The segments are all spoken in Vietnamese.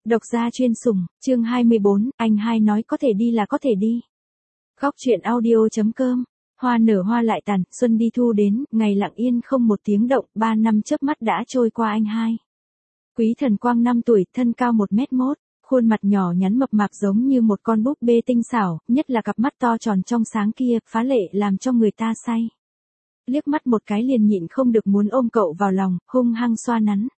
Độc gia chuyên sủng, chương 24, anh hai nói có thể đi là có thể đi. Góc truyện audio.com. Hoa nở hoa lại tàn, xuân đi thu đến, ngày lặng yên không một tiếng động, 3 năm chớp mắt đã trôi qua anh hai. Quý Thần Quang 5 tuổi, thân cao 1m1, khuôn mặt nhỏ nhắn mập mạp giống như một con búp bê tinh xảo, nhất là cặp mắt to tròn trong sáng kia, phá lệ làm cho người ta say. Liếc mắt một cái liền nhịn không được muốn ôm cậu vào lòng, hung hăng xoa nắn.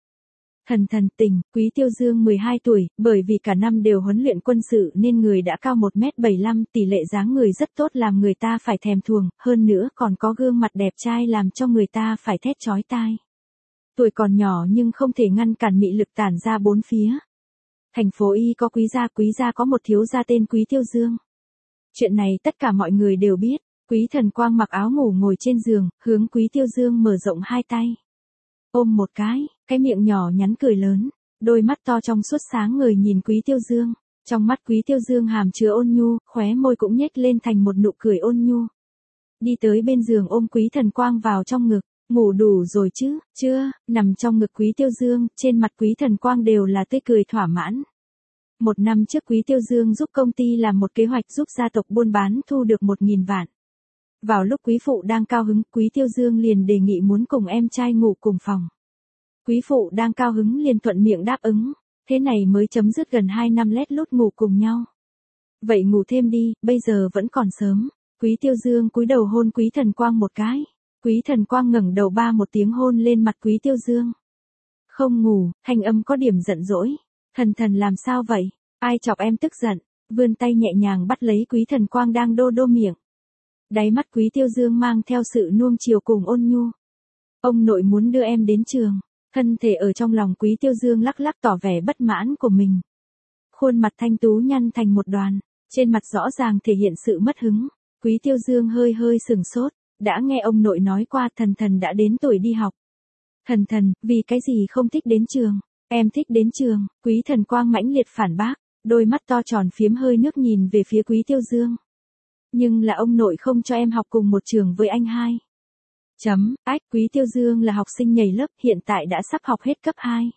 Thần tình, Quý Tiêu Dương 12 tuổi, bởi vì cả năm đều huấn luyện quân sự nên người đã cao 1m75, tỷ lệ dáng người rất tốt làm người ta phải thèm thuồng, hơn nữa còn có gương mặt đẹp trai làm cho người ta phải thét chói tai. Tuổi còn nhỏ nhưng không thể ngăn cản mị lực tản ra bốn phía. Thành phố Y có quý gia có một thiếu gia tên Quý Tiêu Dương. Chuyện này tất cả mọi người đều biết, Quý Thần Quang mặc áo ngủ ngồi trên giường, hướng Quý Tiêu Dương mở rộng hai tay. Ôm một cái miệng nhỏ nhắn cười lớn, đôi mắt to trong suốt sáng người nhìn Quý Tiêu Dương, trong mắt Quý Tiêu Dương hàm chứa ôn nhu, khóe môi cũng nhếch lên thành một nụ cười ôn nhu. Đi tới bên giường ôm Quý Thần Quang vào trong ngực, ngủ đủ rồi chứ, chưa, nằm trong ngực Quý Tiêu Dương, trên mặt Quý Thần Quang đều là tươi cười thỏa mãn. 1 năm trước Quý Tiêu Dương giúp công ty làm một kế hoạch giúp gia tộc buôn bán thu được 1.000 vạn. Vào lúc quý phụ đang cao hứng, Quý Tiêu Dương liền đề nghị muốn cùng em trai ngủ cùng phòng. Quý phụ đang cao hứng liền thuận miệng đáp ứng, thế này mới chấm dứt gần 2 năm lét lút ngủ cùng nhau. Vậy ngủ thêm đi, bây giờ vẫn còn sớm. Quý Tiêu Dương cúi đầu hôn Quý Thần Quang một cái. Quý Thần Quang ngẩng đầu ba một tiếng hôn lên mặt Quý Tiêu Dương. Không ngủ, thanh âm có điểm giận dỗi. Thần làm sao vậy? Ai chọc em tức giận? Vươn tay nhẹ nhàng bắt lấy Quý Thần Quang đang đô miệng. Đáy mắt Quý Tiêu Dương mang theo sự nuông chiều cùng ôn nhu. Ông nội muốn đưa em đến trường. Thân thể ở trong lòng Quý Tiêu Dương lắc lắc tỏ vẻ bất mãn của mình. Khuôn mặt thanh tú nhăn thành một đoàn, trên mặt rõ ràng thể hiện sự mất hứng. Quý Tiêu Dương hơi sừng sốt, đã nghe ông nội nói qua thần đã đến tuổi đi học. Thần, vì cái gì không thích đến trường? Em thích đến trường, Quý Thần Quang mãnh liệt phản bác, đôi mắt to tròn phiếm hơi nước nhìn về phía Quý Tiêu Dương. Nhưng là ông nội không cho em học cùng một trường với anh hai. Quý Tiêu Dương là học sinh nhảy lớp, hiện tại đã sắp học hết cấp 2.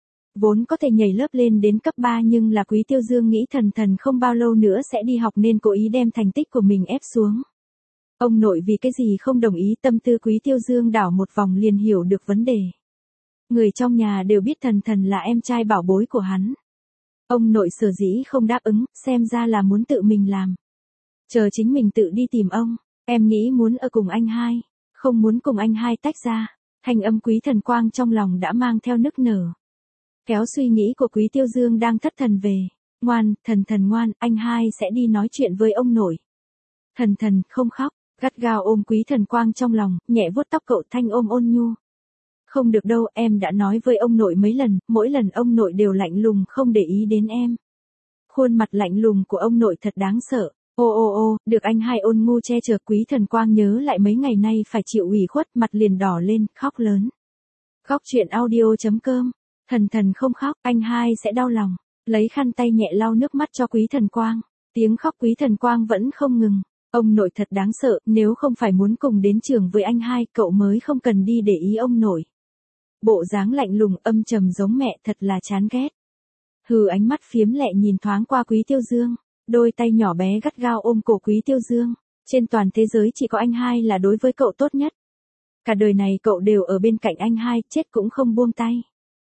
Vốn có thể nhảy lớp lên đến cấp 3 nhưng là Quý Tiêu Dương nghĩ thần không bao lâu nữa sẽ đi học nên cố ý đem thành tích của mình ép xuống. Ông nội vì cái gì không đồng ý, tâm tư Quý Tiêu Dương đảo một vòng liền hiểu được vấn đề. Người trong nhà đều biết thần là em trai bảo bối của hắn. Ông nội sở dĩ không đáp ứng, xem ra là muốn tự mình làm. Chờ chính mình tự đi tìm ông, em nghĩ muốn ở cùng anh hai, không muốn cùng anh hai tách ra. Thanh âm Quý Thần Quang trong lòng đã mang theo nức nở. Kéo suy nghĩ của Quý Tiêu Dương đang thất thần về. Ngoan, thần ngoan, anh hai sẽ đi nói chuyện với ông nội. Thần, không khóc, gắt gao ôm Quý Thần Quang trong lòng, nhẹ vuốt tóc cậu thanh ôm ôn nhu. Không được đâu, em đã nói với ông nội mấy lần, mỗi lần ông nội đều lạnh lùng không để ý đến em. Khuôn mặt lạnh lùng của ông nội thật đáng sợ. Ô, được anh hai ôn ngu che chở. Quý Thần Quang nhớ lại mấy ngày nay phải chịu ủy khuất, mặt liền đỏ lên, khóc lớn. Góc truyện audio.com. Thần không khóc, anh hai sẽ đau lòng. Lấy khăn tay nhẹ lau nước mắt cho Quý Thần Quang. Tiếng khóc Quý Thần Quang vẫn không ngừng. Ông nội thật đáng sợ, nếu không phải muốn cùng đến trường với anh hai, cậu mới không cần đi để ý ông nội. Bộ dáng lạnh lùng âm trầm giống mẹ thật là chán ghét. Hừ, ánh mắt phiếm lẹ nhìn thoáng qua Quý Tiêu Dương. Đôi tay nhỏ bé gắt gao ôm cổ Quý Tiêu Dương. Trên toàn thế giới chỉ có anh hai là đối với cậu tốt nhất. Cả đời này cậu đều ở bên cạnh anh hai, chết cũng không buông tay.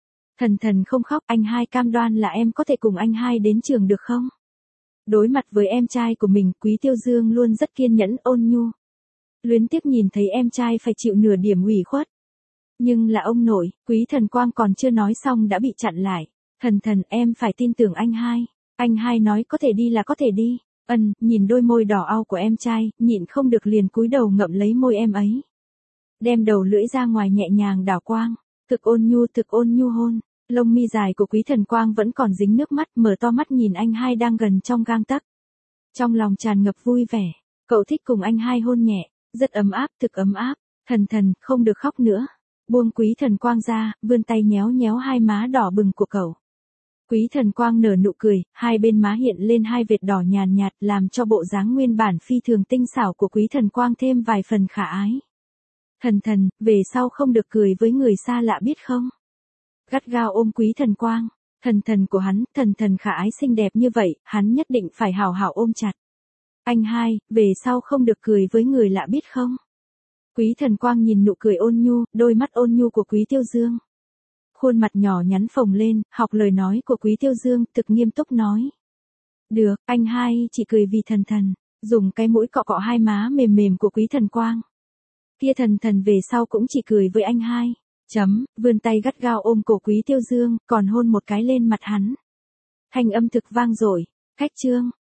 Thần không khóc, anh hai cam đoan là em có thể cùng anh hai đến trường được không? Đối mặt với em trai của mình, Quý Tiêu Dương luôn rất kiên nhẫn ôn nhu. Luyến tiếc nhìn thấy em trai phải chịu nửa điểm ủy khuất. Nhưng là ông nội, Quý Thần Quang còn chưa nói xong đã bị chặn lại. Thần, em phải tin tưởng anh hai. Anh hai nói có thể đi là có thể đi. Nhìn đôi môi đỏ au của em trai, nhịn không được liền cúi đầu ngậm lấy môi em ấy. Đem đầu lưỡi ra ngoài nhẹ nhàng đảo quang, thực ôn nhu hôn. Lông mi dài của Quý Thần Quang vẫn còn dính nước mắt, mở to mắt nhìn anh hai đang gần trong gang tấc. Trong lòng tràn ngập vui vẻ, cậu thích cùng anh hai hôn nhẹ, rất ấm áp, thực ấm áp. Thần, không được khóc nữa. Buông Quý Thần Quang ra, vươn tay nhéo hai má đỏ bừng của cậu. Quý Thần Quang nở nụ cười, hai bên má hiện lên hai vệt đỏ nhàn nhạt làm cho bộ dáng nguyên bản phi thường tinh xảo của Quý Thần Quang thêm vài phần khả ái. Thần, về sau không được cười với người xa lạ biết không? Gắt gao ôm Quý Thần Quang, Thần thần của hắn, thần thần khả ái xinh đẹp như vậy, hắn nhất định phải hào hào ôm chặt. Anh hai, về sau không được cười với người lạ biết không? Quý Thần Quang nhìn nụ cười ôn nhu, đôi mắt ôn nhu của Quý Tiêu Dương. Khuôn mặt nhỏ nhắn phồng lên, học lời nói của Quý Tiêu Dương, thực nghiêm túc nói. Được, anh hai chỉ cười vì thần thần, dùng cái mũi cọ cọ hai má mềm mềm của Quý Thần Quang. Kia thần thần về sau cũng chỉ cười với anh hai. Vươn tay gắt gao ôm cổ Quý Tiêu Dương, còn hôn một cái lên mặt hắn. Thanh âm thực vang dội. Khách trương,